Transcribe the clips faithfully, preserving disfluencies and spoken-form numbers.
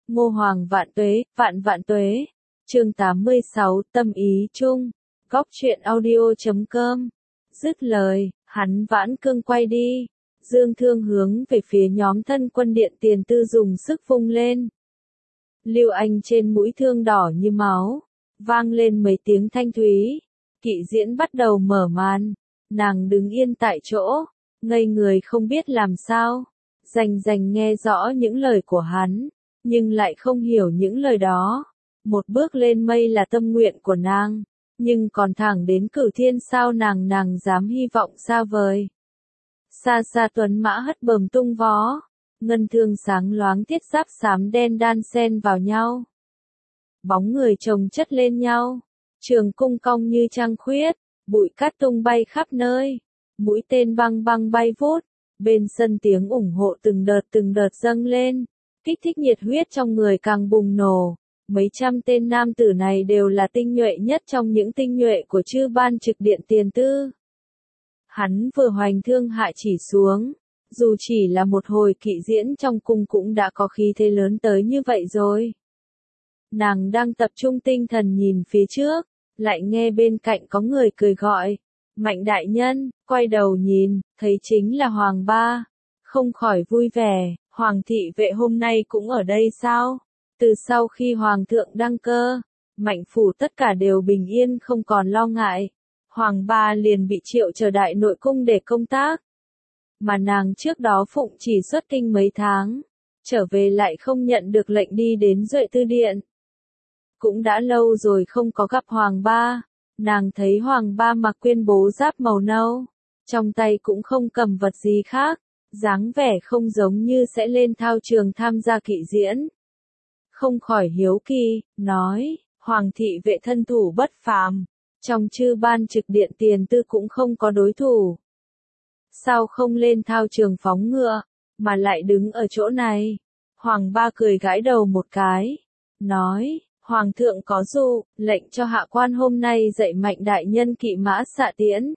Ngô Hoàng vạn tuế, vạn vạn tuế. Chương tám mươi sáu, tâm ý chung. Góc truyện audio chấm com. Dứt lời, hắn vãn cương quay đi. Dương Thương hướng về phía nhóm thân quân điện tiền tư dùng sức vung lên. Lưu Anh trên mũi thương đỏ như máu, vang lên mấy tiếng thanh thúy. Kỵ diễn bắt đầu mở màn, nàng đứng yên tại chỗ, ngây người không biết làm sao. Rành rành nghe rõ những lời của hắn, nhưng lại không hiểu những lời đó. Một bước lên mây là tâm nguyện của nàng, nhưng còn thẳng đến cửu thiên sao nàng nàng dám hy vọng xa vời. Xa xa tuấn mã hất bờm tung vó, ngân thương sáng loáng thiết giáp xám đen đan xen vào nhau. Bóng người chồng chất lên nhau, trường cung cong như trăng khuyết, bụi cát tung bay khắp nơi, mũi tên băng băng bay vút, bên sân tiếng ủng hộ từng đợt từng đợt dâng lên, kích thích nhiệt huyết trong người càng bùng nổ. Mấy trăm tên nam tử này đều là tinh nhuệ nhất trong những tinh nhuệ của chư ban trực điện tiền tư. Hắn vừa hoành thương hạ chỉ xuống, dù chỉ là một hồi kỵ diễn trong cung cũng đã có khí thế lớn tới như vậy rồi. Nàng đang tập trung tinh thần nhìn phía trước, lại nghe bên cạnh có người cười gọi, Mạnh đại nhân, quay đầu nhìn, thấy chính là Hoàng Ba, không khỏi vui vẻ, Hoàng thị vệ hôm nay cũng ở đây sao? Từ sau khi Hoàng thượng đăng cơ, Mạnh phủ tất cả đều bình yên không còn lo ngại. Hoàng Ba liền bị triệu trở đại nội cung để công tác. Mà nàng trước đó phụng chỉ xuất kinh mấy tháng, trở về lại không nhận được lệnh đi đến Duệ Tư Điện. Cũng đã lâu rồi không có gặp Hoàng Ba, nàng thấy Hoàng Ba mặc quyên bố giáp màu nâu, trong tay cũng không cầm vật gì khác, dáng vẻ không giống như sẽ lên thao trường tham gia kỵ diễn. Không khỏi hiếu kỳ, nói, Hoàng thị vệ thân thủ bất phàm, trong chư ban trực điện tiền tư cũng không có đối thủ. Sao không lên thao trường phóng ngựa, mà lại đứng ở chỗ này? Hoàng Ba cười gãi đầu một cái, nói, Hoàng thượng có dụ, lệnh cho hạ quan hôm nay dạy Mạnh đại nhân kỵ mã xạ tiễn.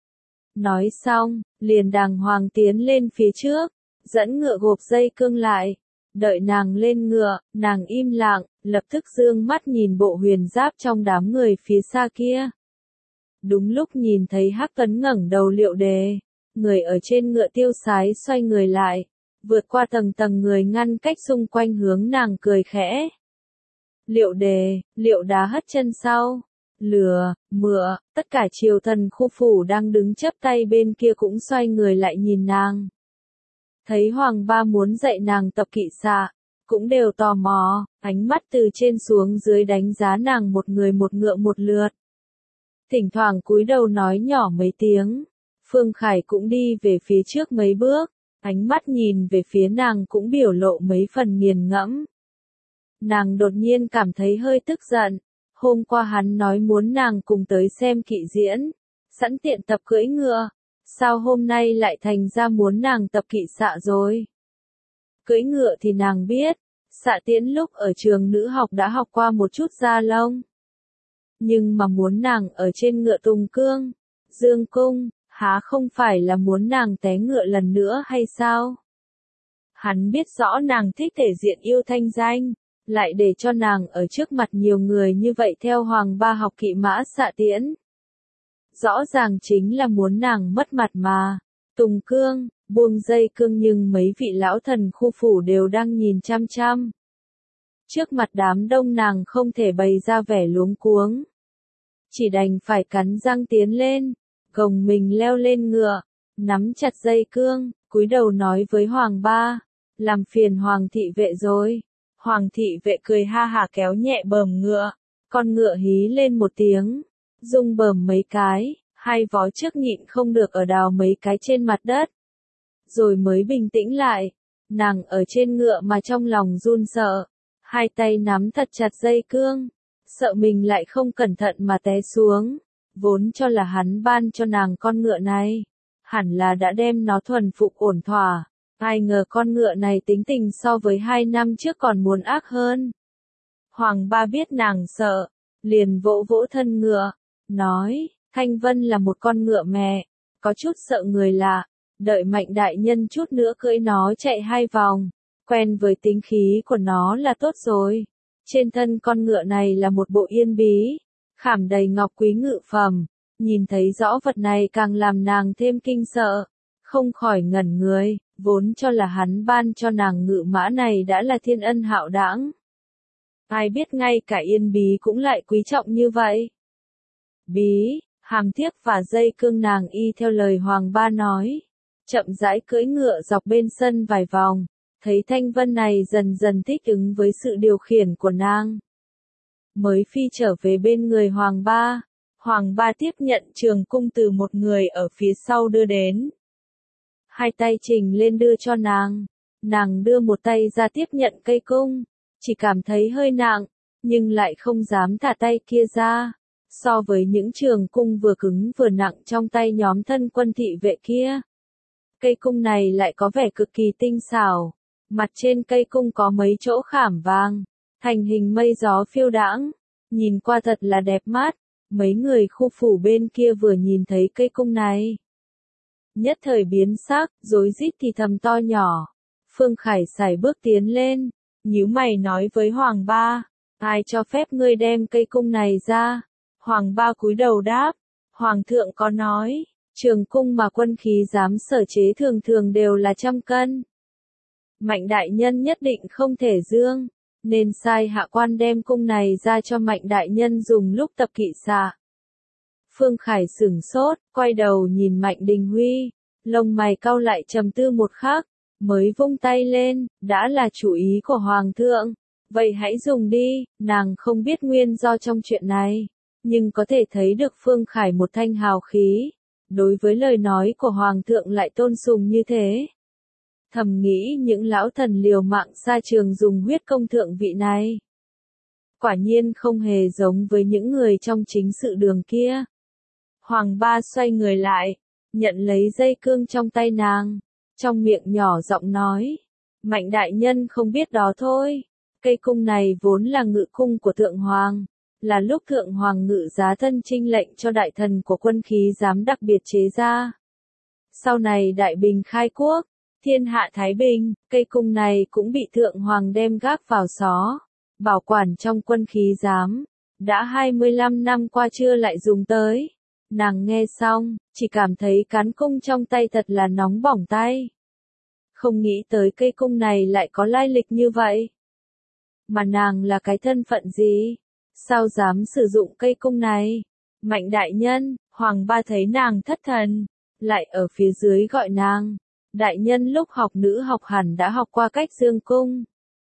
Nói xong, liền đàng hoàng tiến lên phía trước, dẫn ngựa gộp dây cương lại. Đợi nàng lên ngựa, nàng im lặng, lập tức dương mắt nhìn bộ huyền giáp trong đám người phía xa kia. Đúng lúc nhìn thấy Hắc Tuấn ngẩng đầu Liệu Đề, người ở trên ngựa tiêu sái xoay người lại, vượt qua tầng tầng người ngăn cách xung quanh hướng nàng cười khẽ. Liệu Đề, Liệu đá hất chân sau, lừa, mựa, tất cả triều thần khu phủ đang đứng chắp tay bên kia cũng xoay người lại nhìn nàng. Thấy Hoàng Ba muốn dạy nàng tập kỵ xạ, cũng đều tò mò, ánh mắt từ trên xuống dưới đánh giá nàng một người một ngựa một lượt. Thỉnh thoảng cúi đầu nói nhỏ mấy tiếng, Phương Khải cũng đi về phía trước mấy bước, ánh mắt nhìn về phía nàng cũng biểu lộ mấy phần nghiền ngẫm. Nàng đột nhiên cảm thấy hơi tức giận, hôm qua hắn nói muốn nàng cùng tới xem kỵ diễn, sẵn tiện tập cưỡi ngựa. Sao hôm nay lại thành ra muốn nàng tập kỵ xạ rồi? Cưỡi ngựa thì nàng biết, xạ tiễn lúc ở trường nữ học đã học qua một chút da lông. Nhưng mà muốn nàng ở trên ngựa Tùng Cương, Dương Cung, há không phải là muốn nàng té ngựa lần nữa hay sao? Hắn biết rõ nàng thích thể diện yêu thanh danh, lại để cho nàng ở trước mặt nhiều người như vậy theo Hoàng Ba học kỵ mã xạ tiễn. Rõ ràng chính là muốn nàng mất mặt mà. Tùng Cương, buông dây cương nhưng mấy vị lão thần khu phủ đều đang nhìn chăm chăm. Trước mặt đám đông nàng không thể bày ra vẻ luống cuống. Chỉ đành phải cắn răng tiến lên, gồng mình leo lên ngựa, nắm chặt dây cương, cúi đầu nói với Hoàng Ba, làm phiền Hoàng thị vệ rồi. Hoàng thị vệ cười ha hả kéo nhẹ bờm ngựa, con ngựa hí lên một tiếng. Rung bờm mấy cái, hai vó trước nhịn không được ở đào mấy cái trên mặt đất. Rồi mới bình tĩnh lại, nàng ở trên ngựa mà trong lòng run sợ, hai tay nắm thật chặt dây cương, sợ mình lại không cẩn thận mà té xuống, vốn cho là hắn ban cho nàng con ngựa này, hẳn là đã đem nó thuần phục ổn thỏa, ai ngờ con ngựa này tính tình so với hai năm trước còn muốn ác hơn. Hoàng Ba biết nàng sợ, liền vỗ vỗ thân ngựa. Nói, Thanh Vân là một con ngựa mẹ, có chút sợ người lạ, đợi Mạnh đại nhân chút nữa cưỡi nó chạy hai vòng, quen với tính khí của nó là tốt rồi. Trên thân con ngựa này là một bộ yên bí, khảm đầy ngọc quý ngự phẩm, nhìn thấy rõ vật này càng làm nàng thêm kinh sợ, không khỏi ngẩn người, vốn cho là hắn ban cho nàng ngự mã này đã là thiên ân hạo đãng. Ai biết ngay cả yên bí cũng lại quý trọng như vậy. Bí, hàm thiếp và dây cương nàng y theo lời Hoàng Ba nói, chậm rãi cưỡi ngựa dọc bên sân vài vòng, thấy Thanh Vân này dần dần thích ứng với sự điều khiển của nàng. Mới phi trở về bên người Hoàng Ba, Hoàng Ba tiếp nhận trường cung từ một người ở phía sau đưa đến. Hai tay trình lên đưa cho nàng, nàng đưa một tay ra tiếp nhận cây cung, chỉ cảm thấy hơi nặng, nhưng lại không dám thả tay kia ra. So với những trường cung vừa cứng vừa nặng trong tay nhóm thân quân thị vệ kia, cây cung này lại có vẻ cực kỳ tinh xảo. Mặt trên cây cung có mấy chỗ khảm vàng, thành hình mây gió phiêu đãng, nhìn qua thật là đẹp mắt. Mấy người khu phủ bên kia vừa nhìn thấy cây cung này, nhất thời biến sắc, rối rít thì thầm to nhỏ. Phương Khải sải bước tiến lên, nhíu mày nói với Hoàng Ba, ai cho phép ngươi đem cây cung này ra? Hoàng Ba cúi đầu đáp, Hoàng thượng có nói, trường cung mà quân khí dám sở chế thường thường đều là trăm cân. Mạnh đại nhân nhất định không thể dương, nên sai hạ quan đem cung này ra cho Mạnh đại nhân dùng lúc tập kỵ xạ. Phương Khải sửng sốt, quay đầu nhìn Mạnh Đình Huy, lông mày cau lại trầm tư một khắc, mới vung tay lên, đã là chủ ý của Hoàng thượng, vậy hãy dùng đi. Nàng không biết nguyên do trong chuyện này, nhưng có thể thấy được Phương Khải một thanh hào khí, đối với lời nói của Hoàng thượng lại tôn sùng như thế. Thầm nghĩ những lão thần liều mạng xa trường dùng huyết công thượng vị này, quả nhiên không hề giống với những người trong chính sự đường kia. Hoàng Ba xoay người lại, nhận lấy dây cương trong tay nàng, trong miệng nhỏ giọng nói, Mạnh đại nhân không biết đó thôi, cây cung này vốn là ngự cung của Thượng Hoàng, là lúc Thượng Hoàng ngự giá thân chinh lệnh cho đại thần của quân khí giám đặc biệt chế ra. Sau này đại bình khai quốc, thiên hạ thái bình, cây cung này cũng bị Thượng Hoàng đem gác vào xó, bảo quản trong quân khí giám, đã hai mươi lăm năm qua chưa lại dùng tới. Nàng nghe xong, chỉ cảm thấy cán cung trong tay thật là nóng bỏng tay. Không nghĩ tới cây cung này lại có lai lịch như vậy. Mà nàng là cái thân phận gì? Sao dám sử dụng cây cung này? Mạnh đại nhân, Hoàng Ba thấy nàng thất thần, lại ở phía dưới gọi nàng. Đại nhân lúc học nữ học hẳn đã học qua cách dương cung.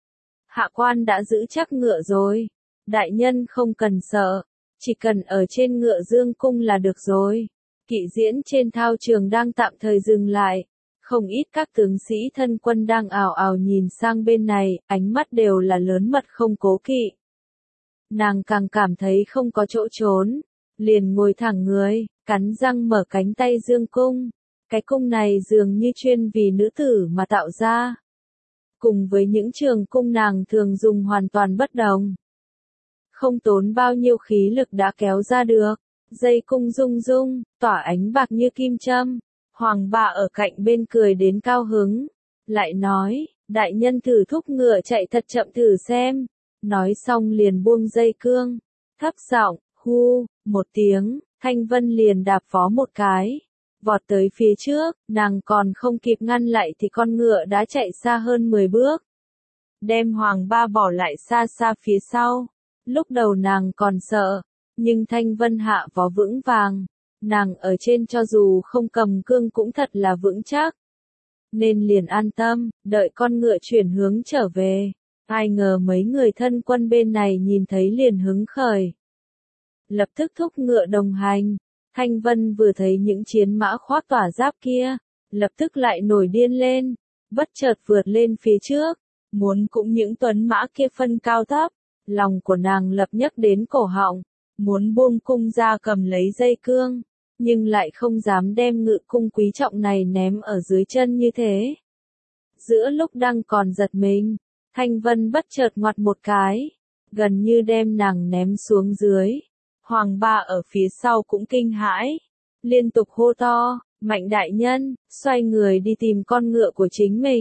Hạ quan đã giữ chắc ngựa rồi. Đại nhân không cần sợ, chỉ cần ở trên ngựa dương cung là được rồi. Kỵ diễn trên thao trường đang tạm thời dừng lại. Không ít các tướng sĩ thân quân đang ào ào nhìn sang bên này, ánh mắt đều là lớn mật không cố kỵ. Nàng càng cảm thấy không có chỗ trốn, liền ngồi thẳng người, cắn răng mở cánh tay dương cung. Cái cung này dường như chuyên vì nữ tử mà tạo ra. Cùng với những trường cung nàng thường dùng hoàn toàn bất đồng. Không tốn bao nhiêu khí lực đã kéo ra được. Dây cung rung rung, tỏa ánh bạc như kim châm. Hoàng Ba ở cạnh bên cười đến cao hứng. Lại nói, đại nhân thử thúc ngựa chạy thật chậm thử xem. Nói xong liền buông dây cương. Thấp giọng, hu, một tiếng, Thanh Vân liền đạp phó một cái. Vọt tới phía trước, nàng còn không kịp ngăn lại thì con ngựa đã chạy xa hơn mười bước. Đem Hoàng Ba bỏ lại xa xa phía sau. Lúc đầu nàng còn sợ, nhưng Thanh Vân hạ vó vững vàng. Nàng ở trên cho dù không cầm cương cũng thật là vững chắc. Nên liền an tâm, đợi con ngựa chuyển hướng trở về. Ai ngờ mấy người thân quân bên này nhìn thấy liền hứng khởi. Lập tức thúc ngựa đồng hành. Thanh Vân vừa thấy những chiến mã khoác tỏa giáp kia, lập tức lại nổi điên lên, bất chợt vượt lên phía trước, muốn cũng những tuấn mã kia phân cao thấp, lòng của nàng lập nhấc đến cổ họng, muốn buông cung ra cầm lấy dây cương, nhưng lại không dám đem ngự cung quý trọng này ném ở dưới chân như thế. Giữa lúc đang còn giật mình, Thanh Vân bất chợt ngoặt một cái, gần như đem nàng ném xuống dưới. Hoàng Ba ở phía sau cũng kinh hãi, liên tục hô to, Mạnh đại nhân, xoay người đi tìm con ngựa của chính mình.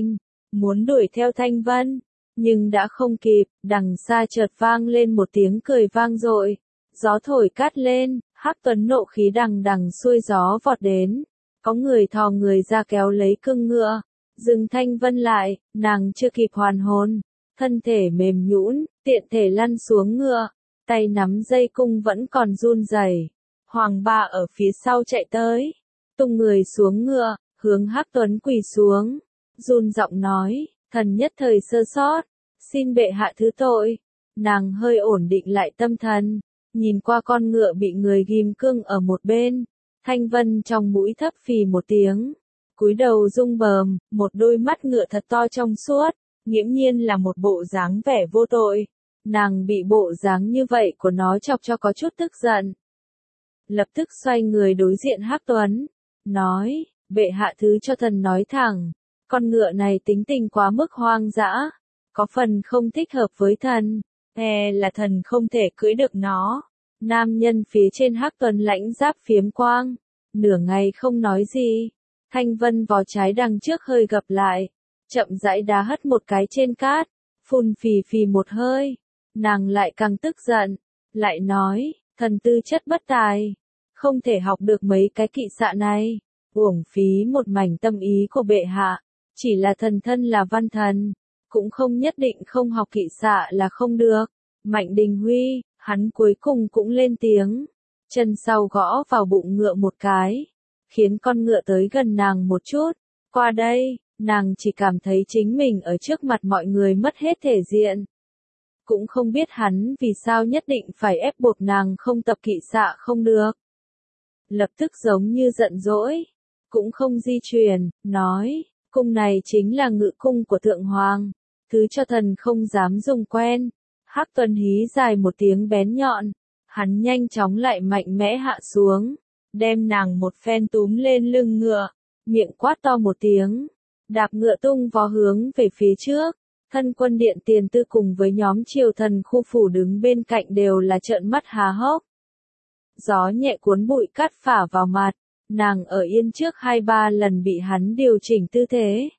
muốn đuổi theo Thanh Vân, nhưng đã không kịp, đằng xa chợt vang lên một tiếng cười vang dội. Gió thổi cát lên, Hắc Tuấn nộ khí đằng đằng xuôi gió vọt đến. Có người thò người ra kéo lấy cương ngựa, dừng Thanh Vân lại, nàng chưa kịp hoàn hồn, thân thể mềm nhũn, tiện thể lăn xuống ngựa, tay nắm dây cung vẫn còn run rẩy. Hoàng Ba ở phía sau chạy tới, tung người xuống ngựa, hướng Hắc Tuấn quỳ xuống, run giọng nói, thần nhất thời sơ sót, xin bệ hạ thứ tội. Nàng hơi ổn định lại tâm thần, nhìn qua con ngựa bị người ghim cương ở một bên, Thanh Vân trong mũi thấp phì một tiếng, cúi đầu rung bờm, một đôi mắt ngựa thật to trong suốt, nghiễm nhiên là một bộ dáng vẻ vô tội. Nàng bị bộ dáng như vậy của nó chọc cho có chút tức giận. Lập tức xoay người đối diện Hắc Tuấn, nói, bệ hạ thứ cho thần nói thẳng, con ngựa này tính tình quá mức hoang dã, có phần không thích hợp với thần, e là thần không thể cưỡi được nó. Nam nhân phía trên Hắc Tuấn lãnh giáp phiếm quang, nửa ngày không nói gì. Thanh Vân vò trái đằng trước hơi gập lại, chậm rãi đá hất một cái trên cát, phun phì phì một hơi, nàng lại càng tức giận, lại nói, thần tư chất bất tài, không thể học được mấy cái kỵ xạ này, uổng phí một mảnh tâm ý của bệ hạ, chỉ là thần thân là văn thần, cũng không nhất định không học kỵ xạ là không được. Mạnh Đình Huy, hắn cuối cùng cũng lên tiếng, chân sau gõ vào bụng ngựa một cái, khiến con ngựa tới gần nàng một chút. Qua đây, nàng chỉ cảm thấy chính mình ở trước mặt mọi người mất hết thể diện. Cũng không biết hắn vì sao nhất định phải ép buộc nàng không tập kỵ xạ không được. Lập tức giống như giận dỗi, cũng không di chuyển, nói, cung này chính là ngự cung của Thượng Hoàng, thứ cho thần không dám dùng quen. Hắc Tuấn hí dài một tiếng bén nhọn, hắn nhanh chóng lại mạnh mẽ hạ xuống, đem nàng một phen túm lên lưng ngựa, miệng quát to một tiếng, đạp ngựa tung vó hướng về phía trước. Thân quân điện tiền tư cùng với nhóm triều thần khu phủ đứng bên cạnh đều là trợn mắt há hốc. Gió nhẹ cuốn bụi cát phả vào mặt, nàng ở yên trước hai ba lần bị hắn điều chỉnh tư thế.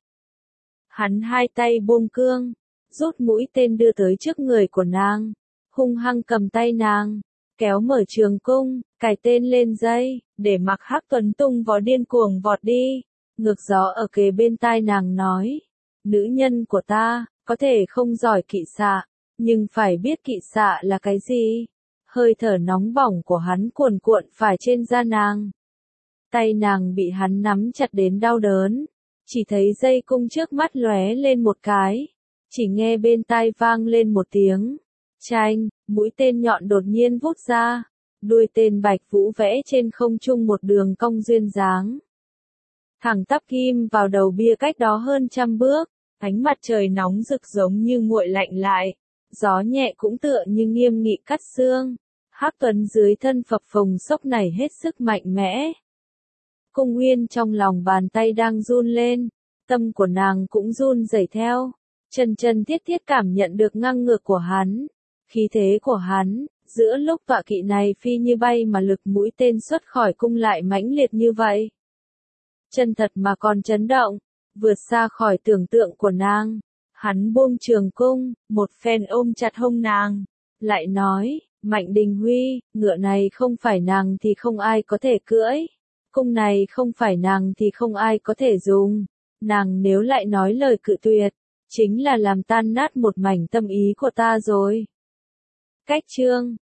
Hắn hai tay buông cương, rút mũi tên đưa tới trước người của nàng, hung hăng cầm tay nàng, kéo mở trường cung, cài tên lên dây, để mặc Hắc Tuấn tung vó điên cuồng vọt đi. Ngược gió ở kề bên tai nàng nói, nữ nhân của ta, có thể không giỏi kỵ xạ, nhưng phải biết kỵ xạ là cái gì. Hơi thở nóng bỏng của hắn cuồn cuộn phải trên da nàng. Tay nàng bị hắn nắm chặt đến đau đớn, chỉ thấy dây cung trước mắt lóe lên một cái, chỉ nghe bên tai vang lên một tiếng, chanh, mũi tên nhọn đột nhiên vút ra, đuôi tên bạch vũ vẽ trên không trung một đường cong duyên dáng. Thẳng tắp ghim vào đầu bia cách đó hơn trăm bước, ánh mặt trời nóng rực giống như nguội lạnh lại, gió nhẹ cũng tựa như nghiêm nghị cắt xương. Hắc Tuấn dưới thân phập phồng sốc này hết sức mạnh mẽ. Cung Uyên trong lòng bàn tay đang run lên, tâm của nàng cũng run rẩy theo, chân chân thiết thiết cảm nhận được ngang ngược của hắn, khí thế của hắn, giữa lúc tọa kỵ này phi như bay mà lực mũi tên xuất khỏi cung lại mãnh liệt như vậy. Chân thật mà còn chấn động, vượt xa khỏi tưởng tượng của nàng. Hắn buông trường cung, một phen ôm chặt hông nàng, lại nói, Mạnh Đình Huy, ngựa này không phải nàng thì không ai có thể cưỡi, cung này không phải nàng thì không ai có thể dùng, nàng nếu lại nói lời cự tuyệt, chính là làm tan nát một mảnh tâm ý của ta rồi. Cách chương